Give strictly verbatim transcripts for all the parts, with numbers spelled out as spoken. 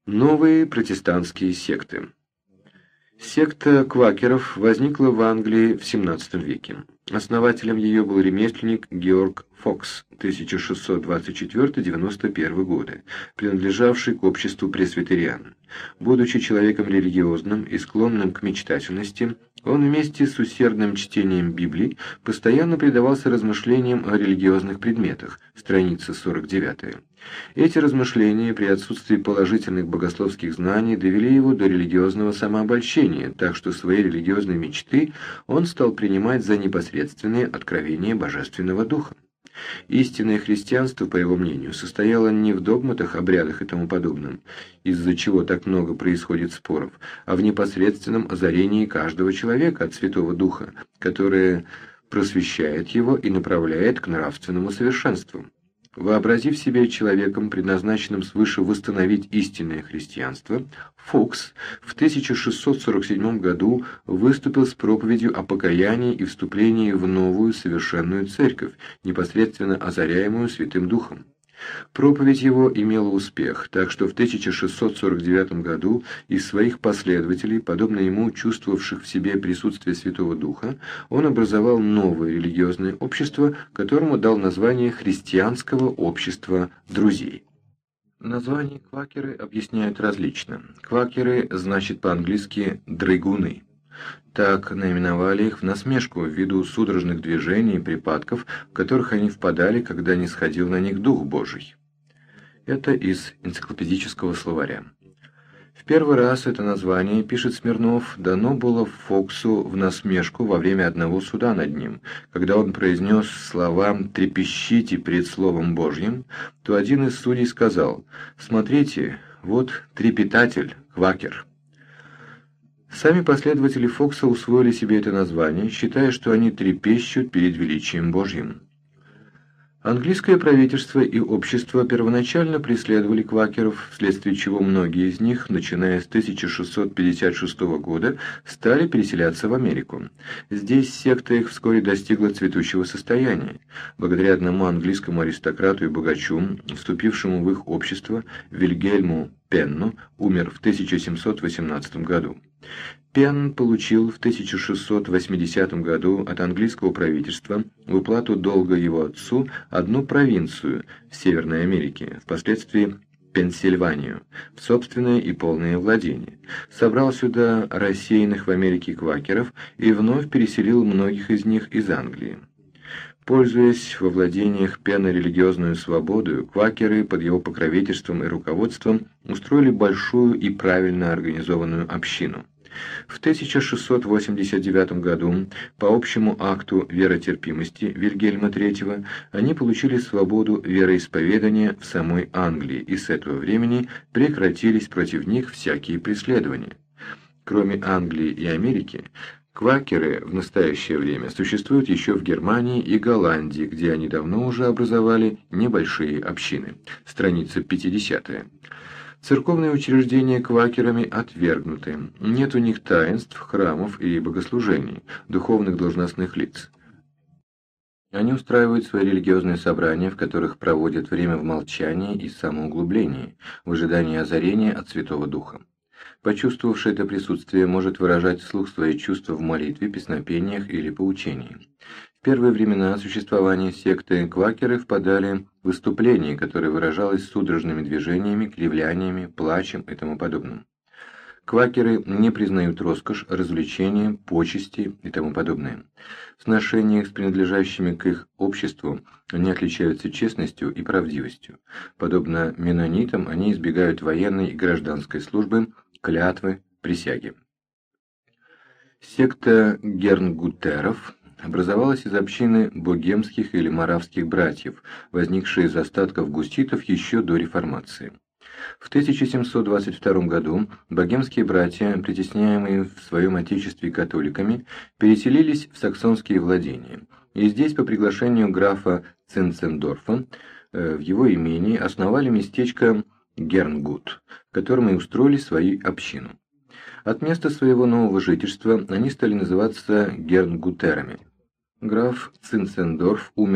Новые протестантские секты. Секта квакеров возникла в Англии в семнадцатом веке. Основателем ее был ремесленник Георг Фокс, тысяча шестьсот двадцать четвёртый — девяносто первый годы, принадлежавший к обществу пресвитериан. Будучи человеком религиозным и склонным к мечтательности, он вместе с усердным чтением Библии постоянно предавался размышлениям о религиозных предметах, страница сорок девятая. Эти размышления при отсутствии положительных богословских знаний довели его до религиозного самообольщения, так что свои религиозные мечты он стал принимать за непосредственные откровения Божественного Духа. Истинное христианство, по его мнению, состояло не в догматах, обрядах и тому подобном, из-за чего так много происходит споров, а в непосредственном озарении каждого человека от Святого Духа, которое просвещает его и направляет к нравственному совершенству. Вообразив себя человеком, предназначенным свыше восстановить истинное христианство, Фокс в тысяча шестьсот сорок седьмом году выступил с проповедью о покаянии и вступлении в новую совершенную церковь, непосредственно озаряемую Святым Духом. Проповедь его имела успех, так что в тысяча шестьсот сорок девятом году из своих последователей, подобно ему чувствовавших в себе присутствие Святого Духа, он образовал новое религиозное общество, которому дал название Христианского общества друзей. Название квакеры объясняют различно. Квакеры значит по-английски «дрыгуны». Так наименовали их в насмешку ввиду судорожных движений и припадков, в которых они впадали, когда не сходил на них Дух Божий. Это из энциклопедического словаря. В первый раз это название, пишет Смирнов, дано было Фоксу в насмешку во время одного суда над ним. Когда он произнес слова «трепещите пред Словом Божьим», то один из судей сказал: «Смотрите, вот трепетатель, квакер». Сами последователи Фокса усвоили себе это название, считая, что они трепещут перед величием Божьим. Английское правительство и общество первоначально преследовали квакеров, вследствие чего многие из них, начиная с тысяча шестьсот пятьдесят шестого года, стали переселяться в Америку. Здесь секта их вскоре достигла цветущего состояния. Благодаря одному английскому аристократу и богачу, вступившему в их общество, Вильгельму Пенну, умер в тысяча семьсот восемнадцатом году. Пенн получил в тысяча шестьсот восьмидесятом году от английского правительства в уплату долга его отцу одну провинцию в Северной Америке, впоследствии Пенсильванию, в собственное и полное владение, собрал сюда рассеянных в Америке квакеров и вновь переселил многих из них из Англии. Пользуясь во владениях Пенна религиозную свободу, квакеры под его покровительством и руководством устроили большую и правильно организованную общину. В тысяча шестьсот восемьдесят девятом году по общему акту веротерпимости Вильгельма третьего они получили свободу вероисповедания в самой Англии, и с этого времени прекратились против них всякие преследования. Кроме Англии и Америки, квакеры в настоящее время существуют еще в Германии и Голландии, где они давно уже образовали небольшие общины. Страница пятидесятая. Церковные учреждения квакерами отвергнуты. Нет у них таинств, храмов и богослужений, духовных должностных лиц. Они устраивают свои религиозные собрания, в которых проводят время в молчании и самоуглублении, в ожидании озарения от Святого Духа. Почувствовавший это присутствие может выражать вслух свои чувства в молитве, песнопениях или поучении. В первые времена существования секты квакеры впадали в выступление, которое выражалось судорожными движениями, кривляниями, плачем и тому подобным. Квакеры не признают роскошь, развлечения, почести и тому подобное. В сношениях с принадлежащими к их обществу они отличаются честностью и правдивостью. Подобно меннонитам, они избегают военной и гражданской службы, клятвы, присяги. Секта гернгутеров образовалась из общины богемских или моравских братьев, возникшей из остатков густитов еще до реформации. В тысяча семьсот двадцать втором году богемские братья, притесняемые в своем отечестве католиками, переселились в саксонские владения, и здесь по приглашению графа Цинцендорфа в его имении основали местечко Гернгут, в котором и устроили свою общину. От места своего нового жительства они стали называться гернгутерами. Граф Цинцендорф умер в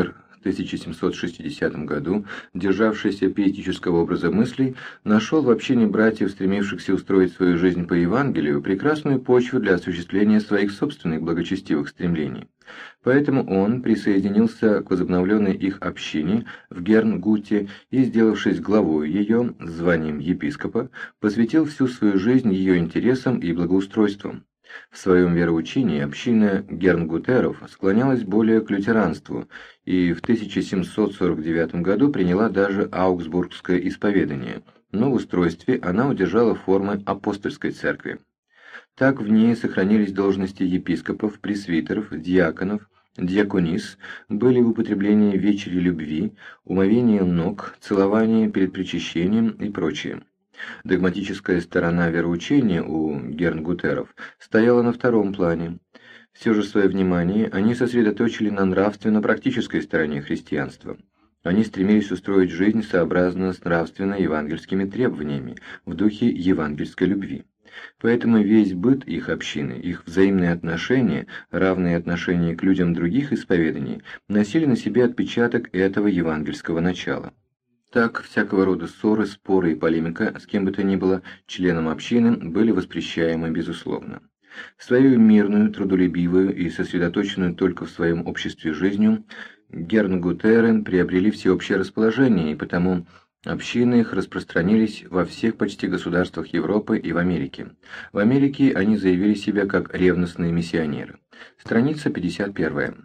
тысяча семьсот шестидесятом году, державшийся пиетического образа мыслей, нашел в общине братьев, стремившихся устроить свою жизнь по Евангелию, прекрасную почву для осуществления своих собственных благочестивых стремлений. Поэтому он присоединился к возобновленной их общине в Гернгуте и, сделавшись главой ее, с званием епископа, посвятил всю свою жизнь ее интересам и благоустройствам. В своем вероучении община гернгутеров склонялась более к лютеранству и в тысяча семьсот сорок девятом году приняла даже аугсбургское исповедание, но в устройстве она удержала формы апостольской церкви. Так в ней сохранились должности епископов, пресвитеров, диаконов, диаконис, были в употреблении вечери любви, умовение ног, целование перед причащением и прочее. Догматическая сторона вероучения у гернгутеров стояла на втором плане. Все же свое внимание они сосредоточили на нравственно-практической стороне христианства. Они стремились устроить жизнь сообразно с нравственно-евангельскими требованиями, в духе евангельской любви. Поэтому весь быт их общины, их взаимные отношения, равные отношения к людям других исповеданий, носили на себе отпечаток этого евангельского начала. Так, всякого рода ссоры, споры и полемика с кем бы то ни было членом общины были воспрещаемы безусловно. Свою мирную, трудолюбивую и сосредоточенную только в своем обществе жизнью, гернгутеры приобрели всеобщее расположение, и потому общины их распространились во всех почти государствах Европы и в Америке. В Америке они заявили себя как ревностные миссионеры. Страница пятьдесят первая.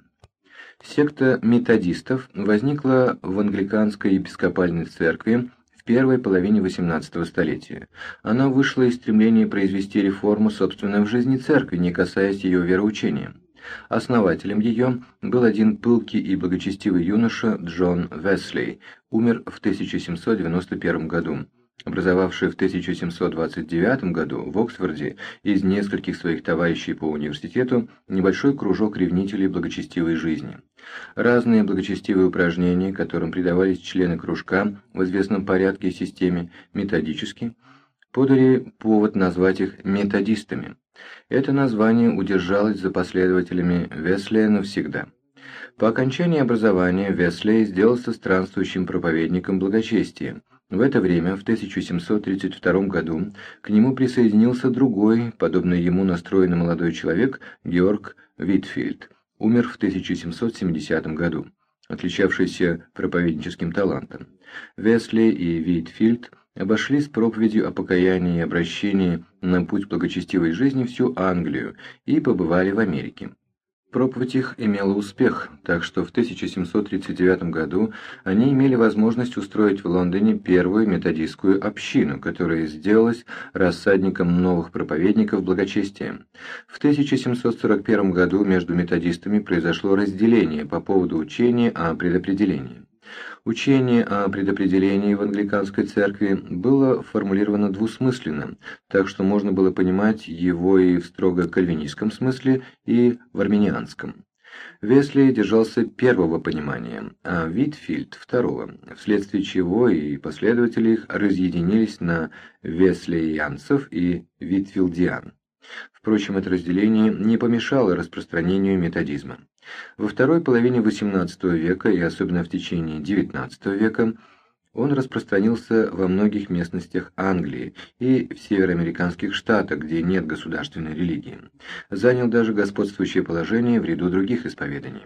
Секта методистов возникла в англиканской епископальной церкви в первой половине восемнадцатого столетия. Она вышла из стремления произвести реформу, собственно, в жизни церкви, не касаясь ее вероучения. Основателем ее был один пылкий и благочестивый юноша Джон Весли, умер в тысяча семьсот девяносто первом году, образовавший в тысяча семьсот двадцать девятом году в Оксфорде из нескольких своих товарищей по университету небольшой кружок ревнителей благочестивой жизни. Разные благочестивые упражнения, которым предавались члены кружка в известном порядке и системе методически, подали повод назвать их методистами. Это название удержалось за последователями Веслия навсегда. По окончании образования Весли сделался странствующим проповедником благочестия. В это время, в тысяча семьсот тридцать втором году, к нему присоединился другой, подобный ему настроенный молодой человек, Георг Витфильд, умер в тысяча семьсот семидесятом году, отличавшийся проповедническим талантом. Весли и Витфильд обошли с проповедью о покаянии и обращении на путь благочестивой жизни всю Англию и побывали в Америке. Проповедь их имела успех, так что в тысяча семьсот тридцать девятом году они имели возможность устроить в Лондоне первую методистскую общину, которая сделалась рассадником новых проповедников благочестия. В тысяча семьсот сорок первом году между методистами произошло разделение по поводу учения о предопределении. Учение о предопределении в англиканской церкви было формулировано двусмысленно, так что можно было понимать его и в строго кальвинистском смысле, и в арминианском. Весли держался первого понимания, а Витфильд – второго, вследствие чего и последователи их разъединились на веслиянцев и витфилдиан. Впрочем, это разделение не помешало распространению методизма. Во второй половине восемнадцатого века и особенно в течение девятнадцатого века он распространился во многих местностях Англии и в североамериканских штатах, где нет государственной религии. Занял даже господствующее положение в ряду других исповеданий.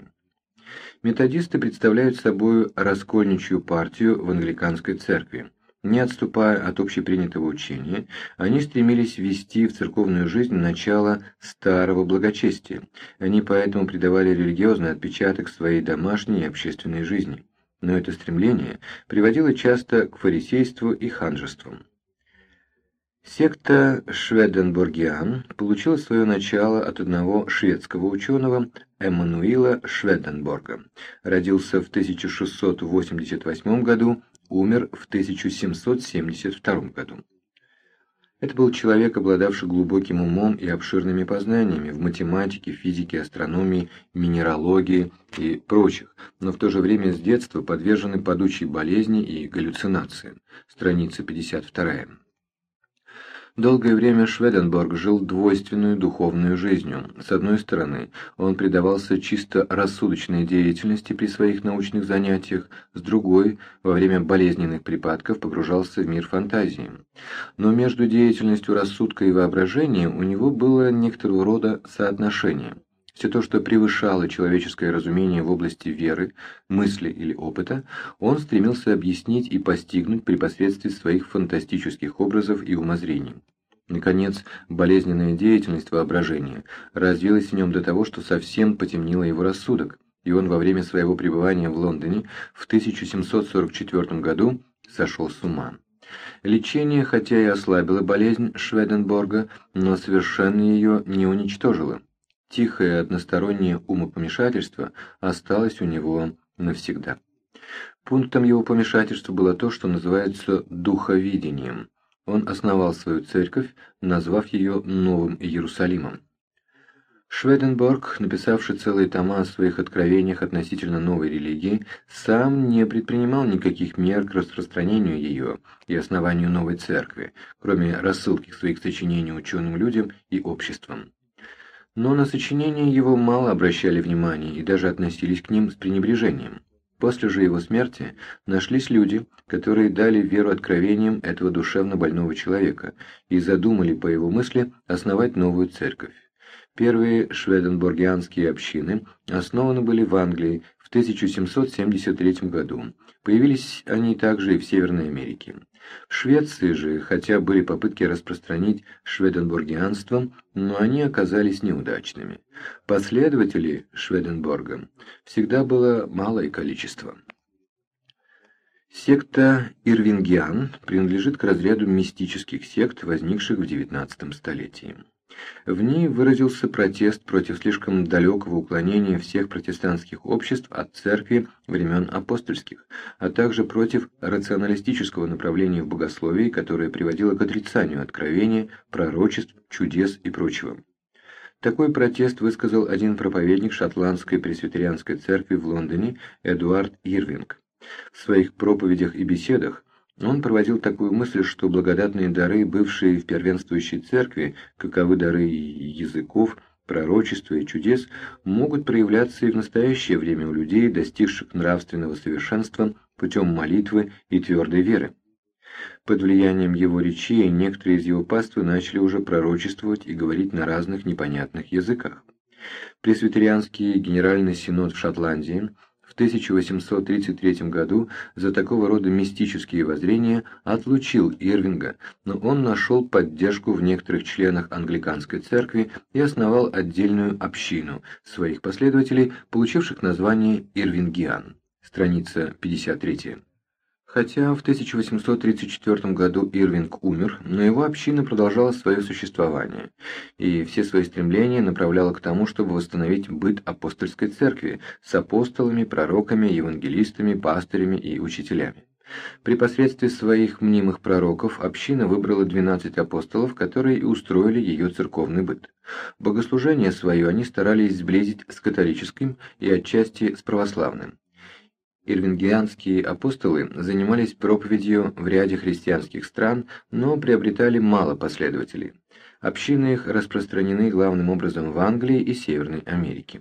Методисты представляют собой раскольничью партию в англиканской церкви. Не отступая от общепринятого учения, они стремились ввести в церковную жизнь начало старого благочестия. Они поэтому придавали религиозный отпечаток своей домашней и общественной жизни. Но это стремление приводило часто к фарисейству и ханжеству. Секта Шведенборгиан получила свое начало от одного шведского ученого Эммануила Шведенборга. Родился в тысяча шестьсот восемьдесят восьмом году, умер в тысяча семьсот семьдесят втором году. Это был человек, обладавший глубоким умом и обширными познаниями в математике, физике, астрономии, минералогии и прочих, но в то же время с детства подверженный падучей болезни и галлюцинациям. Страница пятьдесят вторая. Долгое время Шведенборг жил двойственную духовную жизнью. С одной стороны, он предавался чисто рассудочной деятельности при своих научных занятиях, с другой, во время болезненных припадков погружался в мир фантазии. Но между деятельностью рассудка и воображения у него было некоторого рода соотношение. Все то, что превышало человеческое разумение в области веры, мысли или опыта, он стремился объяснить и постигнуть при посредстве своих фантастических образов и умозрений. Наконец, болезненная деятельность воображения развилась в нем до того, что совсем потемнило его рассудок, и он во время своего пребывания в Лондоне в тысяча семьсот сорок четвёртом году сошел с ума. Лечение, хотя и ослабило болезнь Шведенборга, но совершенно ее не уничтожило. Тихое одностороннее умопомешательство осталось у него навсегда. Пунктом его помешательства было то, что называется духовидением. Он основал свою церковь, назвав ее Новым Иерусалимом. Шведенборг, написавший целые тома о своих откровениях относительно новой религии, сам не предпринимал никаких мер к распространению ее и основанию новой церкви, кроме рассылки своих сочинений ученым людям и обществам. Но на сочинения его мало обращали внимания и даже относились к ним с пренебрежением. После же его смерти нашлись люди, которые дали веру откровениям этого душевно больного человека и задумали, по его мысли, основать новую церковь. Первые шведенборгианские общины основаны были в Англии в тысяча семьсот семьдесят третьем году. Появились они также и в Северной Америке. В Швеции же, хотя были попытки распространить шведенборгианство, но они оказались неудачными. Последователей Шведенборга всегда было малое количество. Секта ирвингиан принадлежит к разряду мистических сект, возникших в девятнадцатом столетии. В ней выразился протест против слишком далекого уклонения всех протестантских обществ от церкви времен апостольских, а также против рационалистического направления в богословии, которое приводило к отрицанию откровения, пророчеств, чудес и прочего. Такой протест высказал один проповедник шотландской пресвитерианской церкви в Лондоне Эдуард Ирвинг. В своих проповедях и беседах он проводил такую мысль, что благодатные дары, бывшие в первенствующей церкви, каковы дары языков, пророчества и чудес, могут проявляться и в настоящее время у людей, достигших нравственного совершенства путем молитвы и твердой веры. Под влиянием его речей некоторые из его паствы начали уже пророчествовать и говорить на разных непонятных языках. Пресвитерианский генеральный синод в Шотландии в тысяча восемьсот тридцать третьем году за такого рода мистические воззрения отлучил Ирвинга, но он нашел поддержку в некоторых членах англиканской церкви и основал отдельную общину своих последователей, получивших название ирвингиан. Страница пятьдесят три. Хотя в тысяча восемьсот тридцать четвёртом году Ирвинг умер, но его община продолжала свое существование, и все свои стремления направляла к тому, чтобы восстановить быт апостольской церкви с апостолами, пророками, евангелистами, пастырями и учителями. При посредстве своих мнимых пророков община выбрала двенадцать апостолов, которые и устроили ее церковный быт. Богослужение свое они старались сблизить с католическим и отчасти с православным. Ирвингианские апостолы занимались проповедью в ряде христианских стран, но приобретали мало последователей. Общины их распространены главным образом в Англии и Северной Америке.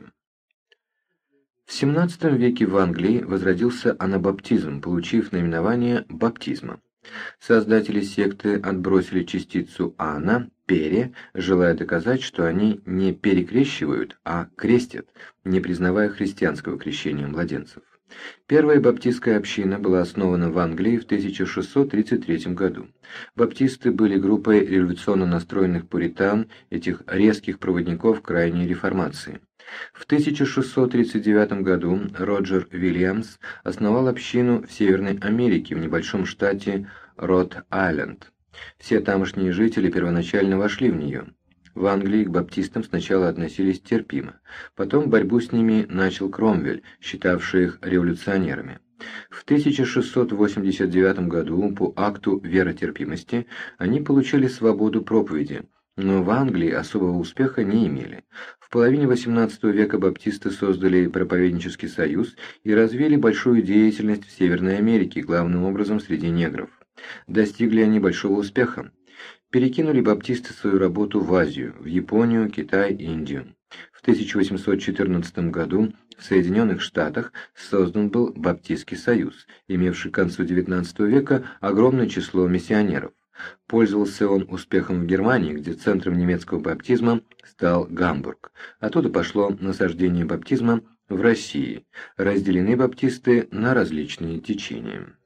В семнадцатом веке в Англии возродился анабаптизм, получив наименование баптизма. Создатели секты отбросили частицу «ана», «пере», желая доказать, что они не перекрещивают, а крестят, не признавая христианского крещения младенцев. Первая баптистская община была основана в Англии в тысяча шестьсот тридцать третьем году. Баптисты были группой революционно настроенных пуритан, этих резких проводников крайней реформации. В тысяча шестьсот тридцать девятом году Роджер Вильямс основал общину в Северной Америке, в небольшом штате Род-Айленд. Все тамошние жители первоначально вошли в нее. В Англии к баптистам сначала относились терпимо, потом борьбу с ними начал Кромвель, считавший их революционерами. В тысяча шестьсот восемьдесят девятом году по акту веротерпимости они получили свободу проповеди, но в Англии особого успеха не имели. В половине восемнадцатого века баптисты создали проповеднический союз и развили большую деятельность в Северной Америке, главным образом среди негров. Достигли они большого успеха. Перекинули баптисты свою работу в Азию, в Японию, Китай, Индию. В тысяча восемьсот четырнадцатом году в Соединенных Штатах создан был Баптистский союз, имевший к концу девятнадцатого века огромное число миссионеров. Пользовался он успехом в Германии, где центром немецкого баптизма стал Гамбург. Оттуда пошло насаждение баптизма в России. Разделены баптисты на различные течения.